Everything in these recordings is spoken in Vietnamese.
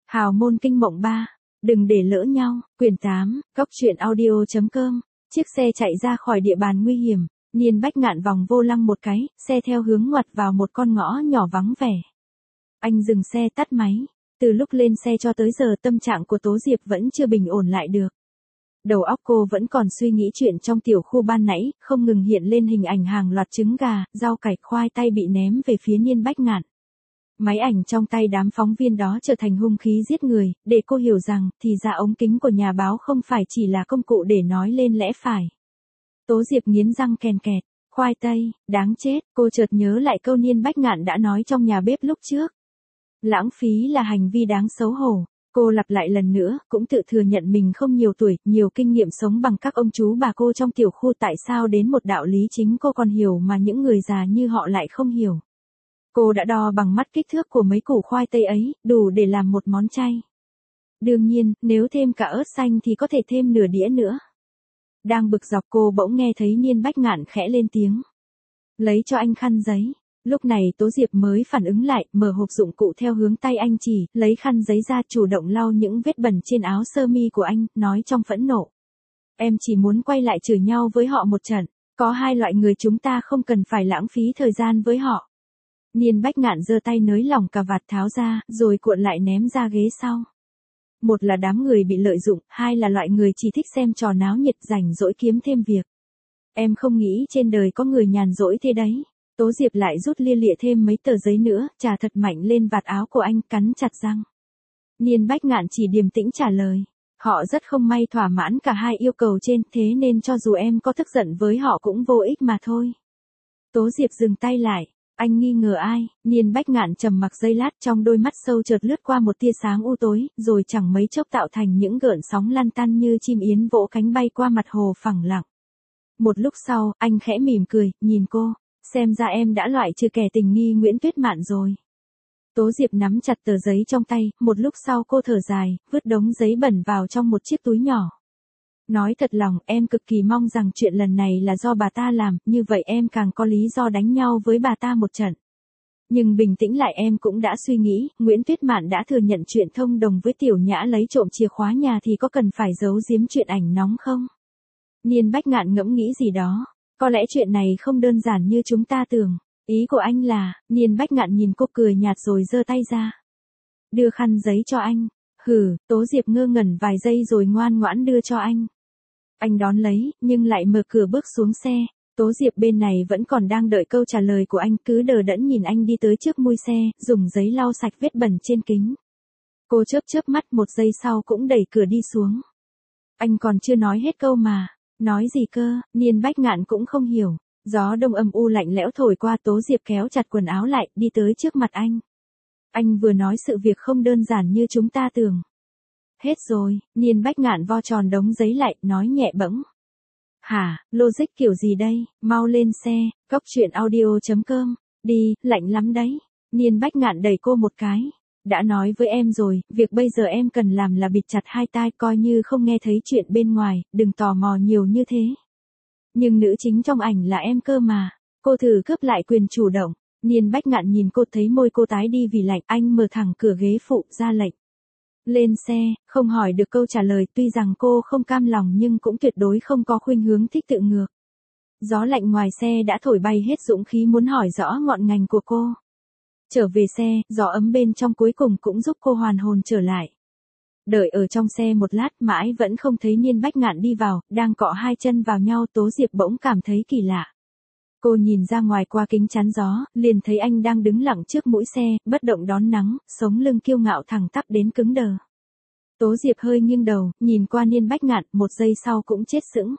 Hào môn kinh mộng 3. Đừng để lỡ nhau. Quyển 8. Cóc truyện audio.com. Chiếc xe chạy ra khỏi địa bàn nguy hiểm. Niên Bách Ngạn vòng vô lăng một cái, xe theo hướng ngoặt vào một con ngõ nhỏ vắng vẻ. Anh dừng xe tắt máy. Từ lúc lên xe cho tới giờ tâm trạng của Tố Diệp vẫn chưa bình ổn lại được. Đầu óc cô vẫn còn suy nghĩ chuyện trong tiểu khu ban nãy, không ngừng hiện lên hình ảnh hàng loạt trứng gà, rau cải, khoai tây bị ném về phía Niên Bách Ngạn. Máy ảnh trong tay đám phóng viên đó trở thành hung khí giết người, để cô hiểu rằng, thì ra ống kính của nhà báo không phải chỉ là công cụ để nói lên lẽ phải. Tố Diệp nghiến răng kèn kẹt, khoai tây, đáng chết, cô chợt nhớ lại câu Niên Bách Ngạn đã nói trong nhà bếp lúc trước. Lãng phí là hành vi đáng xấu hổ. Cô lặp lại lần nữa, cũng tự thừa nhận mình không nhiều tuổi, nhiều kinh nghiệm sống bằng các ông chú bà cô trong tiểu khu, tại sao đến một đạo lý chính cô còn hiểu mà những người già như họ lại không hiểu. Cô đã đo bằng mắt kích thước của mấy củ khoai tây ấy, đủ để làm một món chay. Đương nhiên, nếu thêm cả ớt xanh thì có thể thêm nửa đĩa nữa. Đang bực dọc cô bỗng nghe thấy Niên Bách Ngạn khẽ lên tiếng. Lấy cho anh khăn giấy. Lúc này Tố Diệp mới phản ứng lại, mở hộp dụng cụ theo hướng tay anh chỉ, lấy khăn giấy ra chủ động lau những vết bẩn trên áo sơ mi của anh, nói trong phẫn nộ. Em chỉ muốn quay lại chửi nhau với họ một trận, có hai loại người chúng ta không cần phải lãng phí thời gian với họ. Niên Bách Ngạn giơ tay nới lỏng cà vạt tháo ra, rồi cuộn lại ném ra ghế sau. Một là đám người bị lợi dụng, hai là loại người chỉ thích xem trò náo nhiệt rảnh rỗi kiếm thêm việc. Em không nghĩ trên đời có người nhàn rỗi thế đấy. Tố Diệp lại rút lia lịa thêm mấy tờ giấy nữa, chà thật mạnh lên vạt áo của anh, cắn chặt răng. Niên Bách Ngạn chỉ điềm tĩnh trả lời. Họ rất không may thỏa mãn cả hai yêu cầu trên, thế nên cho dù em có tức giận với họ cũng vô ích mà thôi. Tố Diệp dừng tay lại. Anh nghi ngờ ai? Niên Bách Ngạn trầm mặc giây lát, trong đôi mắt sâu chợt lướt qua một tia sáng u tối, rồi chẳng mấy chốc tạo thành những gợn sóng lăn tăn như chim yến vỗ cánh bay qua mặt hồ phẳng lặng. Một lúc sau, anh khẽ mỉm cười, nhìn cô. Xem ra em đã loại trừ kẻ tình nghi Nguyễn Tuyết Mạn rồi. Tố Diệp nắm chặt tờ giấy trong tay, một lúc sau cô thở dài, vứt đống giấy bẩn vào trong một chiếc túi nhỏ. Nói thật lòng, em cực kỳ mong rằng chuyện lần này là do bà ta làm, như vậy em càng có lý do đánh nhau với bà ta một trận. Nhưng bình tĩnh lại em cũng đã suy nghĩ, Nguyễn Tuyết Mạn đã thừa nhận chuyện thông đồng với Tiểu Nhã lấy trộm chìa khóa nhà thì có cần phải giấu giếm chuyện ảnh nóng không? Niên Bách Ngạn ngẫm nghĩ gì đó. Có lẽ chuyện này không đơn giản như chúng ta tưởng. Ý của anh là, Niên Bách Ngạn nhìn cô cười nhạt rồi giơ tay ra. Đưa khăn giấy cho anh. Hừ, Tố Diệp ngơ ngẩn vài giây rồi ngoan ngoãn đưa cho anh. Anh đón lấy, nhưng lại mở cửa bước xuống xe. Tố Diệp bên này vẫn còn đang đợi câu trả lời của anh, cứ đờ đẫn nhìn anh đi tới trước mui xe, dùng giấy lau sạch vết bẩn trên kính. Cô chớp mắt một giây sau cũng đẩy cửa đi xuống. Anh còn chưa nói hết câu mà. Nói gì cơ? Niên Bách Ngạn cũng không hiểu. Gió đông âm u lạnh lẽo thổi qua, Tố Diệp kéo chặt quần áo lại, đi tới trước mặt anh. Anh vừa nói sự việc không đơn giản như chúng ta tưởng. Hết rồi, Niên Bách Ngạn vo tròn đống giấy lại, nói nhẹ bẫng. Hả, logic kiểu gì đây? Mau lên xe, cóc truyện audio.com. Đi, lạnh lắm đấy. Niên Bách Ngạn đẩy cô một cái. Đã nói với em rồi, việc bây giờ em cần làm là bịt chặt hai tai, coi như không nghe thấy chuyện bên ngoài, đừng tò mò nhiều như thế. Nhưng nữ chính trong ảnh là em cơ mà. Cô thử cướp lại quyền chủ động. Niên Bách Ngạn nhìn cô, thấy môi cô tái đi vì lạnh, anh mở thẳng cửa ghế phụ, ra lệnh. Lên xe, không hỏi được câu trả lời, tuy rằng cô không cam lòng nhưng cũng tuyệt đối không có khuynh hướng thích tự ngược. Gió lạnh ngoài xe đã thổi bay hết dũng khí muốn hỏi rõ ngọn ngành của cô. Trở về xe, gió ấm bên trong cuối cùng cũng giúp cô hoàn hồn trở lại. Đợi ở trong xe một lát mãi vẫn không thấy Niên Bách Ngạn đi vào, đang cọ hai chân vào nhau, Tố Diệp bỗng cảm thấy kỳ lạ. Cô nhìn ra ngoài qua kính chắn gió, liền thấy anh đang đứng lặng trước mũi xe, bất động đón nắng, sống lưng kiêu ngạo thẳng tắp đến cứng đờ. Tố Diệp hơi nghiêng đầu, nhìn qua Niên Bách Ngạn, một giây sau cũng chết sững.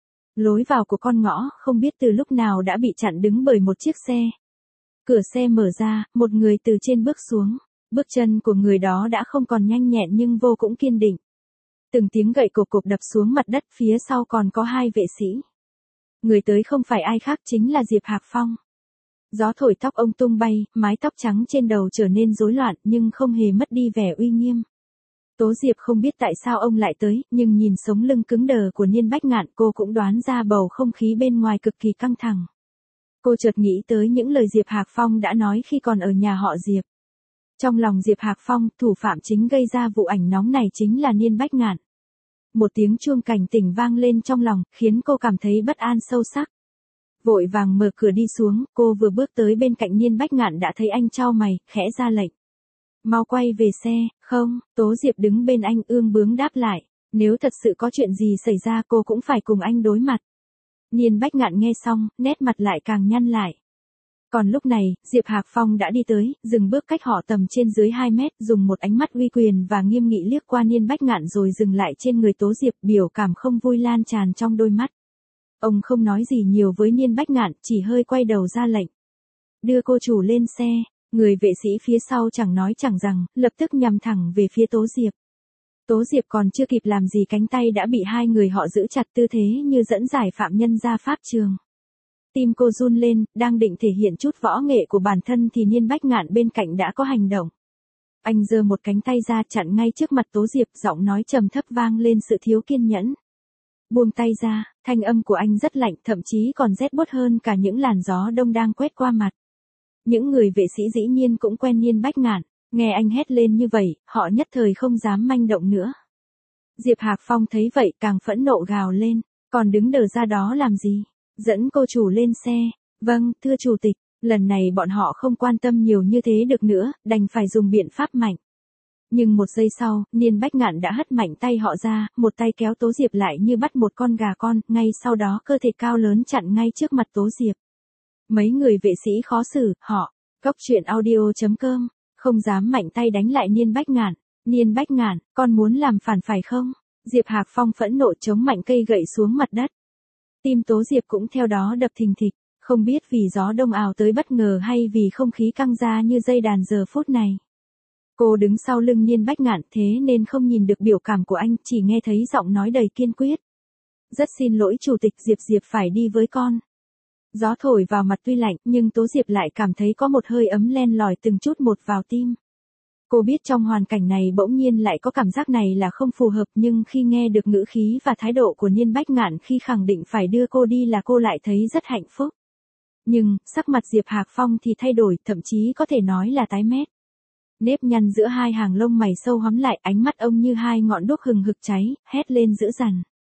Lối vào của con ngõ, không biết từ lúc nào đã bị chặn đứng bởi một chiếc xe. Cửa xe mở ra, một người từ trên bước xuống. Bước chân của người đó đã không còn nhanh nhẹn nhưng vô cùng kiên định. Từng tiếng gậy cộp cộp đập xuống mặt đất, phía sau còn có hai vệ sĩ. Người tới không phải ai khác chính là Diệp Hạc Phong. Gió thổi tóc ông tung bay, mái tóc trắng trên đầu trở nên rối loạn nhưng không hề mất đi vẻ uy nghiêm. Tố Diệp không biết tại sao ông lại tới, nhưng nhìn sống lưng cứng đờ của Niên Bách Ngạn cô cũng đoán ra bầu không khí bên ngoài cực kỳ căng thẳng. Cô chợt nghĩ tới những lời Diệp Hạc Phong đã nói khi còn ở nhà họ Diệp. Trong lòng Diệp Hạc Phong, thủ phạm chính gây ra vụ ảnh nóng này chính là Niên Bách Ngạn. Một tiếng chuông cảnh tỉnh vang lên trong lòng, khiến cô cảm thấy bất an sâu sắc. Vội vàng mở cửa đi xuống, cô vừa bước tới bên cạnh Niên Bách Ngạn đã thấy anh chau mày, khẽ ra lệnh. Mau quay về xe, không, Tố Diệp đứng bên anh ương bướng đáp lại. Nếu thật sự có chuyện gì xảy ra cô cũng phải cùng anh đối mặt. Niên Bách Ngạn nghe xong, nét mặt lại càng nhăn lại. Còn lúc này, Diệp Hạc Phong đã đi tới, dừng bước cách họ tầm trên dưới 2 mét, dùng một ánh mắt uy quyền và nghiêm nghị liếc qua Niên Bách Ngạn rồi dừng lại trên người Tố Diệp, biểu cảm không vui lan tràn trong đôi mắt. Ông không nói gì nhiều với Niên Bách Ngạn, chỉ hơi quay đầu ra lệnh. Đưa cô chủ lên xe, người vệ sĩ phía sau chẳng nói chẳng rằng, lập tức nhằm thẳng về phía Tố Diệp. Tố Diệp còn chưa kịp làm gì cánh tay đã bị hai người họ giữ chặt tư thế như dẫn giải phạm nhân ra pháp trường. Tim cô run lên, đang định thể hiện chút võ nghệ của bản thân thì Niên Bách Ngạn bên cạnh đã có hành động. Anh giơ một cánh tay ra chặn ngay trước mặt Tố Diệp, giọng nói trầm thấp vang lên sự thiếu kiên nhẫn. Buông tay ra, thanh âm của anh rất lạnh, thậm chí còn rét buốt hơn cả những làn gió đông đang quét qua mặt. Những người vệ sĩ dĩ nhiên cũng quen Niên Bách Ngạn, nghe anh hét lên như vậy, họ nhất thời không dám manh động nữa. Diệp Hạc Phong thấy vậy càng phẫn nộ gào lên, còn đứng đờ ra đó làm gì? Dẫn cô chủ lên xe. Vâng, thưa chủ tịch. Lần này bọn họ không quan tâm nhiều như thế được nữa, đành phải dùng biện pháp mạnh. Nhưng một giây sau, Niên Bách Ngạn đã hất mạnh tay họ ra, một tay kéo Tố Diệp lại như bắt một con gà con, ngay sau đó cơ thể cao lớn chặn ngay trước mặt Tố Diệp. Mấy người vệ sĩ khó xử, họ, Cốc.audio.com, không dám mạnh tay đánh lại Niên Bách Ngạn. Niên Bách Ngạn, con muốn làm phản phải không? Diệp Hạc Phong phẫn nộ chống mạnh cây gậy xuống mặt đất. Tim Tố Diệp cũng theo đó đập thình thịch, không biết vì gió đông ào tới bất ngờ hay vì không khí căng ra như dây đàn giờ phút này. Cô đứng sau lưng Niên Bách Ngạn thế nên không nhìn được biểu cảm của anh, chỉ nghe thấy giọng nói đầy kiên quyết. Rất xin lỗi chủ tịch, Diệp phải đi với con. Gió thổi vào mặt tuy lạnh nhưng Tố Diệp lại cảm thấy có một hơi ấm len lỏi từng chút một vào tim. Cô biết trong hoàn cảnh này bỗng nhiên lại có cảm giác này là không phù hợp, nhưng khi nghe được ngữ khí và thái độ của Niên Bách Ngạn khi khẳng định phải đưa cô đi là cô lại thấy rất hạnh phúc. Nhưng, sắc mặt Diệp Hạc Phong thì thay đổi, thậm chí có thể nói là tái mét. Nếp nhăn giữa hai hàng lông mày sâu hóm lại, ánh mắt ông như hai ngọn đuốc hừng hực cháy, hét lên dữ dằn.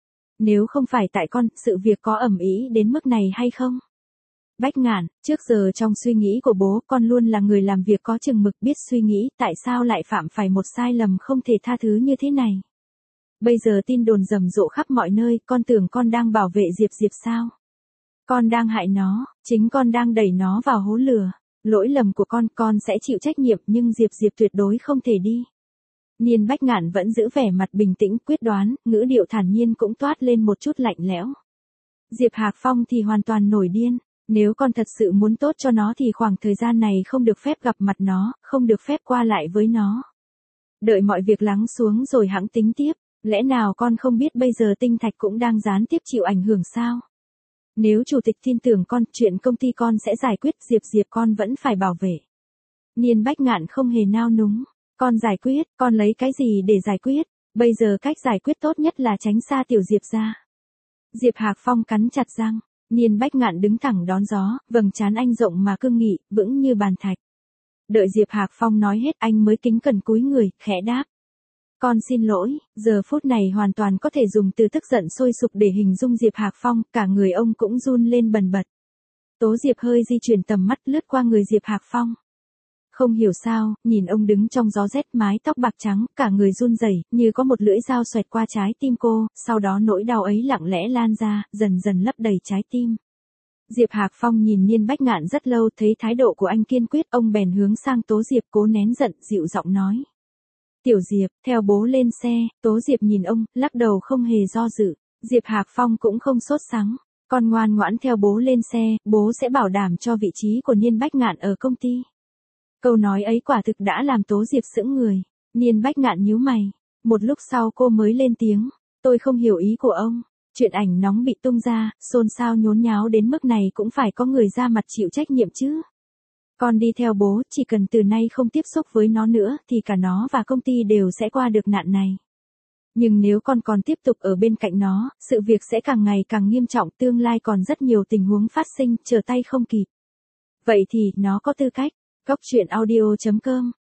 Nếu không phải tại con, sự việc có ầm ĩ đến mức này hay không? Bách Ngạn, trước giờ trong suy nghĩ của bố con luôn là người làm việc có chừng mực, biết suy nghĩ, tại sao lại phạm phải một sai lầm không thể tha thứ như thế này? Bây giờ tin đồn rầm rộ khắp mọi nơi, con tưởng con đang bảo vệ Diệp sao? Con đang hại nó, chính con đang đẩy nó vào hố lửa. Lỗi lầm của con sẽ chịu trách nhiệm, nhưng Diệp tuyệt đối không thể đi. Niên Bách Ngạn vẫn giữ vẻ mặt bình tĩnh quyết đoán, ngữ điệu thản nhiên cũng toát lên một chút lạnh lẽo. Diệp Hạc Phong thì hoàn toàn nổi điên. Nếu con thật sự muốn tốt cho nó thì khoảng thời gian này không được phép gặp mặt nó, không được phép qua lại với nó. Đợi mọi việc lắng xuống rồi hẵng tính tiếp, lẽ nào con không biết bây giờ Tinh Thạch cũng đang gián tiếp chịu ảnh hưởng sao? Nếu chủ tịch tin tưởng con, chuyện công ty con sẽ giải quyết, Diệp con vẫn phải bảo vệ. Niên Bách Ngạn không hề nao núng, con giải quyết, con lấy cái gì để giải quyết? Bây giờ cách giải quyết tốt nhất là tránh xa tiểu Diệp ra. Diệp Hạc Phong cắn chặt răng. Niên Bách Ngạn đứng thẳng đón gió, vầng trán anh rộng mà cương nghị, vững như bàn thạch. Đợi Diệp Hạc Phong nói hết anh mới kính cẩn cúi người, khẽ đáp. Con xin lỗi, giờ phút này hoàn toàn có thể dùng từ tức giận sôi sục để hình dung Diệp Hạc Phong, cả người ông cũng run lên bần bật. Tố Diệp hơi di chuyển tầm mắt lướt qua người Diệp Hạc Phong. Không hiểu sao, nhìn ông đứng trong gió rét, mái tóc bạc trắng, cả người run rẩy, như có một lưỡi dao xoẹt qua trái tim cô, sau đó nỗi đau ấy lặng lẽ lan ra, dần dần lấp đầy trái tim. Diệp Hạc Phong nhìn Niên Bách Ngạn rất lâu, thấy thái độ của anh kiên quyết, ông bèn hướng sang Tố Diệp cố nén giận, dịu giọng nói. Tiểu Diệp, theo bố lên xe. Tố Diệp nhìn ông, lắc đầu không hề do dự. Diệp Hạc Phong cũng không sốt sắng. Con ngoan ngoãn theo bố lên xe, bố sẽ bảo đảm cho vị trí của Niên Bách Ngạn ở công ty. Câu nói ấy quả thực đã làm Tố Diệp sững người. Niên Bách Ngạn nhíu mày. Một lúc sau cô mới lên tiếng. Tôi không hiểu ý của ông. Chuyện ảnh nóng bị tung ra, xôn xao nhốn nháo đến mức này cũng phải có người ra mặt chịu trách nhiệm chứ. Con đi theo bố, chỉ cần từ nay không tiếp xúc với nó nữa thì cả nó và công ty đều sẽ qua được nạn này. Nhưng nếu con còn tiếp tục ở bên cạnh nó, sự việc sẽ càng ngày càng nghiêm trọng, tương lai còn rất nhiều tình huống phát sinh, trở tay không kịp. Vậy thì, nó có tư cách. Cốc.audio.com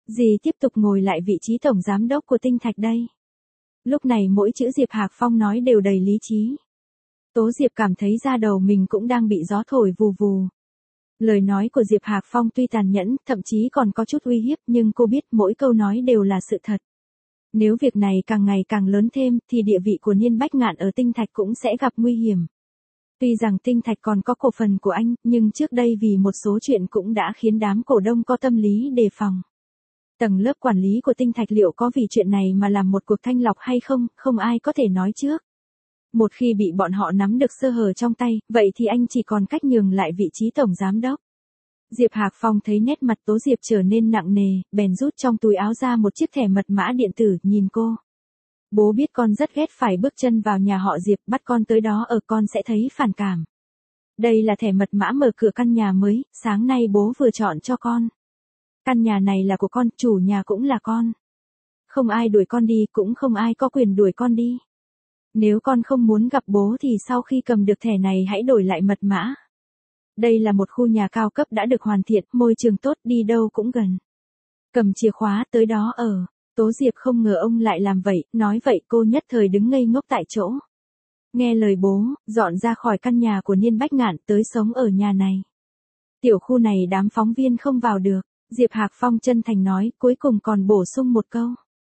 Dì tiếp tục ngồi lại vị trí tổng giám đốc của Tinh Thạch đây. Lúc này mỗi chữ Diệp Hạc Phong nói đều đầy lý trí. Tố Diệp cảm thấy da đầu mình cũng đang bị gió thổi vù vù. Lời nói của Diệp Hạc Phong tuy tàn nhẫn, thậm chí còn có chút uy hiếp, nhưng cô biết mỗi câu nói đều là sự thật. Nếu việc này càng ngày càng lớn thêm, thì địa vị của Niên Bách Ngạn ở Tinh Thạch cũng sẽ gặp nguy hiểm. Tuy rằng Tinh Thạch còn có cổ phần của anh, nhưng trước đây vì một số chuyện cũng đã khiến đám cổ đông có tâm lý đề phòng. Tầng lớp quản lý của Tinh Thạch liệu có vì chuyện này mà làm một cuộc thanh lọc hay không, không ai có thể nói trước. Một khi bị bọn họ nắm được sơ hở trong tay, vậy thì anh chỉ còn cách nhường lại vị trí tổng giám đốc. Diệp Hạc Phong thấy nét mặt Tố Diệp trở nên nặng nề, bèn rút trong túi áo ra một chiếc thẻ mật mã điện tử, nhìn cô. Bố biết con rất ghét phải bước chân vào nhà họ Diệp, bắt con tới đó ở con sẽ thấy phản cảm. Đây là thẻ mật mã mở cửa căn nhà mới, sáng nay bố vừa chọn cho con. Căn nhà này là của con, chủ nhà cũng là con. Không ai đuổi con đi, cũng không ai có quyền đuổi con đi. Nếu con không muốn gặp bố thì sau khi cầm được thẻ này hãy đổi lại mật mã. Đây là một khu nhà cao cấp đã được hoàn thiện, môi trường tốt, đi đâu cũng gần. Cầm chìa khóa tới đó ở. Tố Diệp không ngờ ông lại làm vậy, nói vậy cô nhất thời đứng ngây ngốc tại chỗ. Nghe lời bố, dọn ra khỏi căn nhà của Niên Bách Ngạn tới sống ở nhà này. Tiểu khu này đám phóng viên không vào được, Diệp Hạc Phong chân thành nói, cuối cùng còn bổ sung một câu.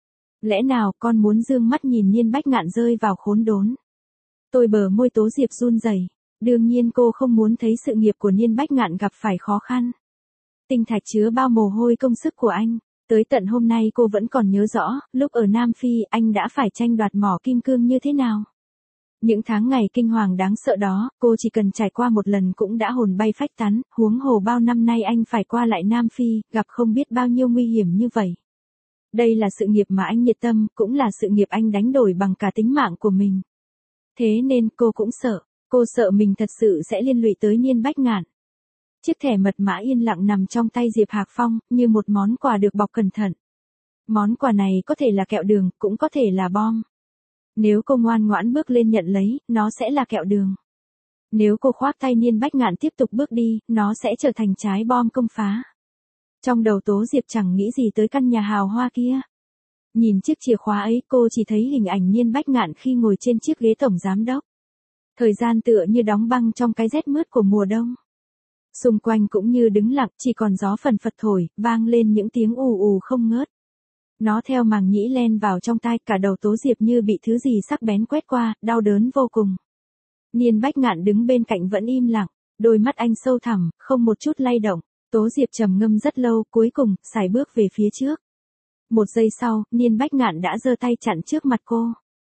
Lẽ nào con muốn dương mắt nhìn Niên Bách Ngạn rơi vào khốn đốn? Tôi bờ môi Tố Diệp run rẩy. Đương nhiên cô không muốn thấy sự nghiệp của Niên Bách Ngạn gặp phải khó khăn. Tinh Thạch chứa bao mồ hôi công sức của anh. Tới tận hôm nay cô vẫn còn nhớ rõ, lúc ở Nam Phi anh đã phải tranh đoạt mỏ kim cương như thế nào. Những tháng ngày kinh hoàng đáng sợ đó, cô chỉ cần trải qua một lần cũng đã hồn bay phách tán, huống hồ bao năm nay anh phải qua lại Nam Phi, gặp không biết bao nhiêu nguy hiểm như vậy. Đây là sự nghiệp mà anh nhiệt tâm, cũng là sự nghiệp anh đánh đổi bằng cả tính mạng của mình. Thế nên cô cũng sợ, cô sợ mình thật sự sẽ liên lụy tới Niên Bách Ngạn. Chiếc thẻ mật mã yên lặng nằm trong tay Diệp Hạc Phong, như một món quà được bọc cẩn thận. Món quà này có thể là kẹo đường, cũng có thể là bom. Nếu cô ngoan ngoãn bước lên nhận lấy, nó sẽ là kẹo đường. Nếu cô khoác tay Niên Bách Ngạn tiếp tục bước đi, nó sẽ trở thành trái bom công phá. Trong đầu Tố Diệp chẳng nghĩ gì tới căn nhà hào hoa kia. Nhìn chiếc chìa khóa ấy, cô chỉ thấy hình ảnh Niên Bách Ngạn khi ngồi trên chiếc ghế tổng giám đốc. Thời gian tựa như đóng băng trong cái rét mướt của mùa đông. Xung quanh cũng như đứng lặng, chỉ còn gió phần phật thổi, vang lên những tiếng ù ù không ngớt. Nó theo màng nhĩ len vào trong tai, cả đầu Tố Diệp như bị thứ gì sắc bén quét qua, đau đớn vô cùng. Niên Bách Ngạn đứng bên cạnh vẫn im lặng, đôi mắt anh sâu thẳm, không một chút lay động. Tố Diệp trầm ngâm rất lâu, cuối cùng, sải bước về phía trước. Một giây sau, Niên Bách Ngạn đã giơ tay chặn trước mặt cô.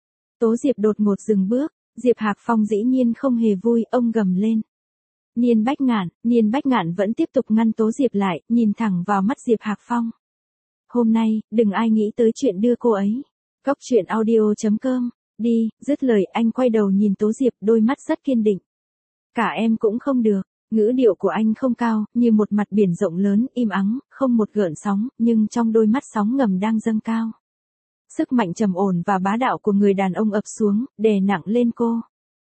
Tố Diệp đột ngột dừng bước, Diệp Hạc Phong dĩ nhiên không hề vui, ông gầm lên. Niên Bách Ngạn vẫn tiếp tục ngăn Tố Diệp lại, nhìn thẳng vào mắt Diệp Hạc Phong. Hôm nay, đừng ai nghĩ tới chuyện đưa cô ấy. Cóc truyện audio.com, đi, dứt lời anh quay đầu nhìn Tố Diệp, đôi mắt rất kiên định. Cả em cũng không được, ngữ điệu của anh không cao, như một mặt biển rộng lớn, im ắng, không một gợn sóng, nhưng trong đôi mắt sóng ngầm đang dâng cao. Sức mạnh trầm ổn và bá đạo của người đàn ông ập xuống, đè nặng lên cô.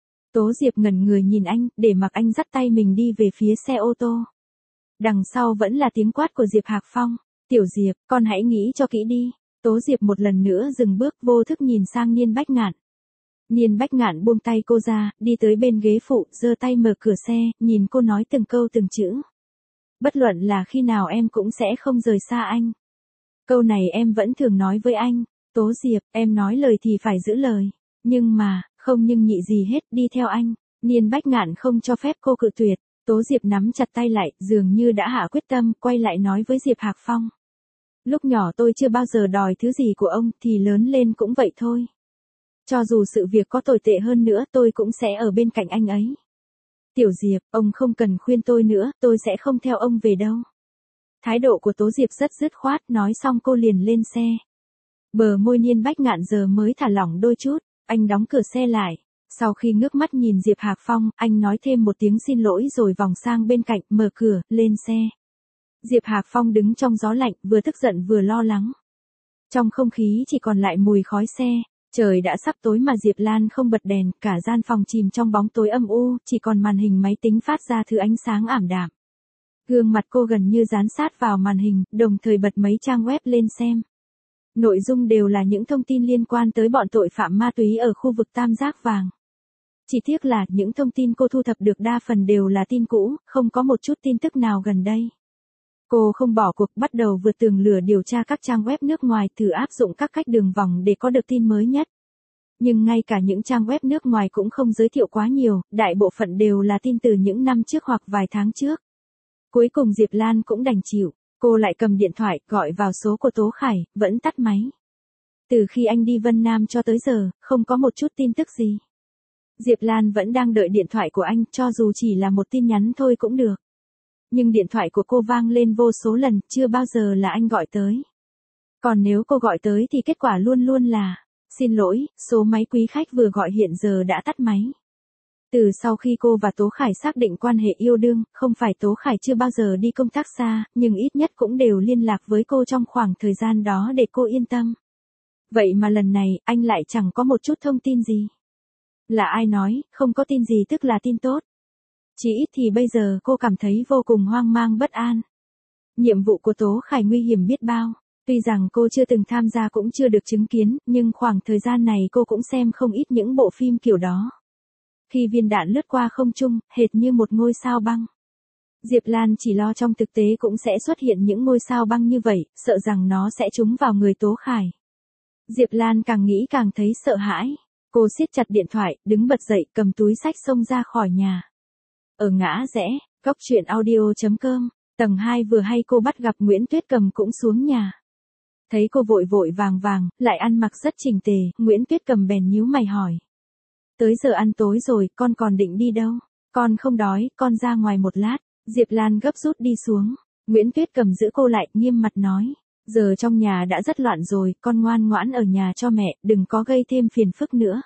Tố Diệp ngẩn người nhìn anh, để mặc anh dắt tay mình đi về phía xe ô tô. Đằng sau vẫn là tiếng quát của Diệp Hạc Phong. Tiểu Diệp, con hãy nghĩ cho kỹ đi. Tố Diệp một lần nữa dừng bước, vô thức nhìn sang Niên Bách Ngạn. Niên Bách Ngạn buông tay cô ra, đi tới bên ghế phụ, giơ tay mở cửa xe, nhìn cô nói từng câu từng chữ. Bất luận là khi nào em cũng sẽ không rời xa anh. Câu này em vẫn thường nói với anh. Tố Diệp, em nói lời thì phải giữ lời. Nhưng mà, không nhưng nhị gì hết, đi theo anh. Niên Bách Ngạn không cho phép cô cự tuyệt. Tố Diệp nắm chặt tay lại, dường như đã hạ quyết tâm, quay lại nói với Diệp Hạc Phong. Lúc nhỏ tôi chưa bao giờ đòi thứ gì của ông, thì lớn lên cũng vậy thôi. Cho dù sự việc có tồi tệ hơn nữa, tôi cũng sẽ ở bên cạnh anh ấy. Tiểu Diệp, ông không cần khuyên tôi nữa, tôi sẽ không theo ông về đâu. Thái độ của Tố Diệp rất dứt khoát, nói xong cô liền lên xe. Bờ môi Niên Bách Ngạn giờ mới thả lỏng đôi chút, anh đóng cửa xe lại. Sau khi ngước mắt nhìn Diệp Hạc Phong, anh nói thêm một tiếng xin lỗi rồi vòng sang bên cạnh, mở cửa, lên xe. Diệp Hạc Phong đứng trong gió lạnh, vừa tức giận vừa lo lắng. Trong không khí chỉ còn lại mùi khói xe, trời đã sắp tối mà Diệp Lan không bật đèn, cả gian phòng chìm trong bóng tối âm u, chỉ còn màn hình máy tính phát ra thứ ánh sáng ảm đạm. Gương mặt cô gần như dán sát vào màn hình, đồng thời bật mấy trang web lên xem. Nội dung đều là những thông tin liên quan tới bọn tội phạm ma túy ở khu vực Tam Giác Vàng. Chỉ tiếc là những thông tin cô thu thập được đa phần đều là tin cũ, không có một chút tin tức nào gần đây. Cô không bỏ cuộc, bắt đầu vượt tường lửa điều tra các trang web nước ngoài, thử áp dụng các cách đường vòng để có được tin mới nhất. Nhưng ngay cả những trang web nước ngoài cũng không giới thiệu quá nhiều, đại bộ phận đều là tin từ những năm trước hoặc vài tháng trước. Cuối cùng Diệp Lan cũng đành chịu, cô lại cầm điện thoại, gọi vào số của Tố Khải, vẫn tắt máy. Từ khi anh đi Vân Nam cho tới giờ, không có một chút tin tức gì. Diệp Lan vẫn đang đợi điện thoại của anh, cho dù chỉ là một tin nhắn thôi cũng được. Nhưng điện thoại của cô vang lên vô số lần, chưa bao giờ là anh gọi tới. Còn nếu cô gọi tới thì kết quả luôn luôn là, xin lỗi, số máy quý khách vừa gọi hiện giờ đã tắt máy. Từ sau khi cô và Tố Khải xác định quan hệ yêu đương, không phải Tố Khải chưa bao giờ đi công tác xa, nhưng ít nhất cũng đều liên lạc với cô trong khoảng thời gian đó để cô yên tâm. Vậy mà lần này, anh lại chẳng có một chút thông tin gì. Là ai nói, không có tin gì tức là tin tốt. Chỉ ít thì bây giờ cô cảm thấy vô cùng hoang mang bất an. Nhiệm vụ của Tố Khải nguy hiểm biết bao. Tuy rằng cô chưa từng tham gia cũng chưa được chứng kiến, nhưng khoảng thời gian này cô cũng xem không ít những bộ phim kiểu đó. Khi viên đạn lướt qua không trung, hệt như một ngôi sao băng. Diệp Lan chỉ lo trong thực tế cũng sẽ xuất hiện những ngôi sao băng như vậy, sợ rằng nó sẽ trúng vào người Tố Khải. Diệp Lan càng nghĩ càng thấy sợ hãi. Cô siết chặt điện thoại, đứng bật dậy, cầm túi xách xông ra khỏi nhà. Ở ngã rẽ, góc truyện audio.com, tầng 2 vừa hay cô bắt gặp Nguyễn Tuyết Cầm cũng xuống nhà. Thấy cô vội vội vàng vàng, lại ăn mặc rất chỉnh tề, Nguyễn Tuyết Cầm bèn nhíu mày hỏi. Tới giờ ăn tối rồi, con còn định đi đâu? Con không đói, con ra ngoài một lát. Diệp Lan gấp rút đi xuống. Nguyễn Tuyết Cầm giữ cô lại, nghiêm mặt nói. Giờ trong nhà đã rất loạn rồi, con ngoan ngoãn ở nhà cho mẹ, đừng có gây thêm phiền phức nữa.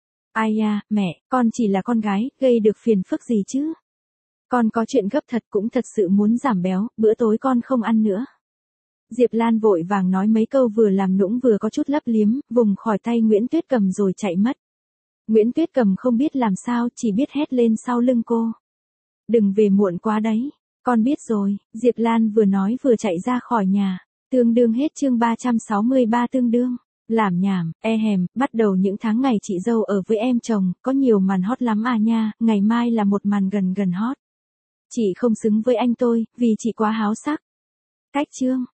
Ai da, mẹ, con chỉ là con gái, gây được phiền phức gì chứ? Con có chuyện gấp thật, cũng thật sự muốn giảm béo, bữa tối con không ăn nữa. Diệp Lan vội vàng nói mấy câu vừa làm nũng vừa có chút lấp liếm, vùng khỏi tay Nguyễn Tuyết Cầm rồi chạy mất. Nguyễn Tuyết Cầm không biết làm sao, chỉ biết hét lên sau lưng cô. Đừng về muộn quá đấy. Con biết rồi. Diệp Lan vừa nói vừa chạy ra khỏi nhà. Tương đương hết chương 363 tương đương. Làm nhảm, bắt đầu những tháng ngày chị dâu ở với em chồng, có nhiều màn hot lắm à nha, ngày mai là một màn gần hot. Chị không xứng với anh tôi, vì chị quá háo sắc. Cách chương.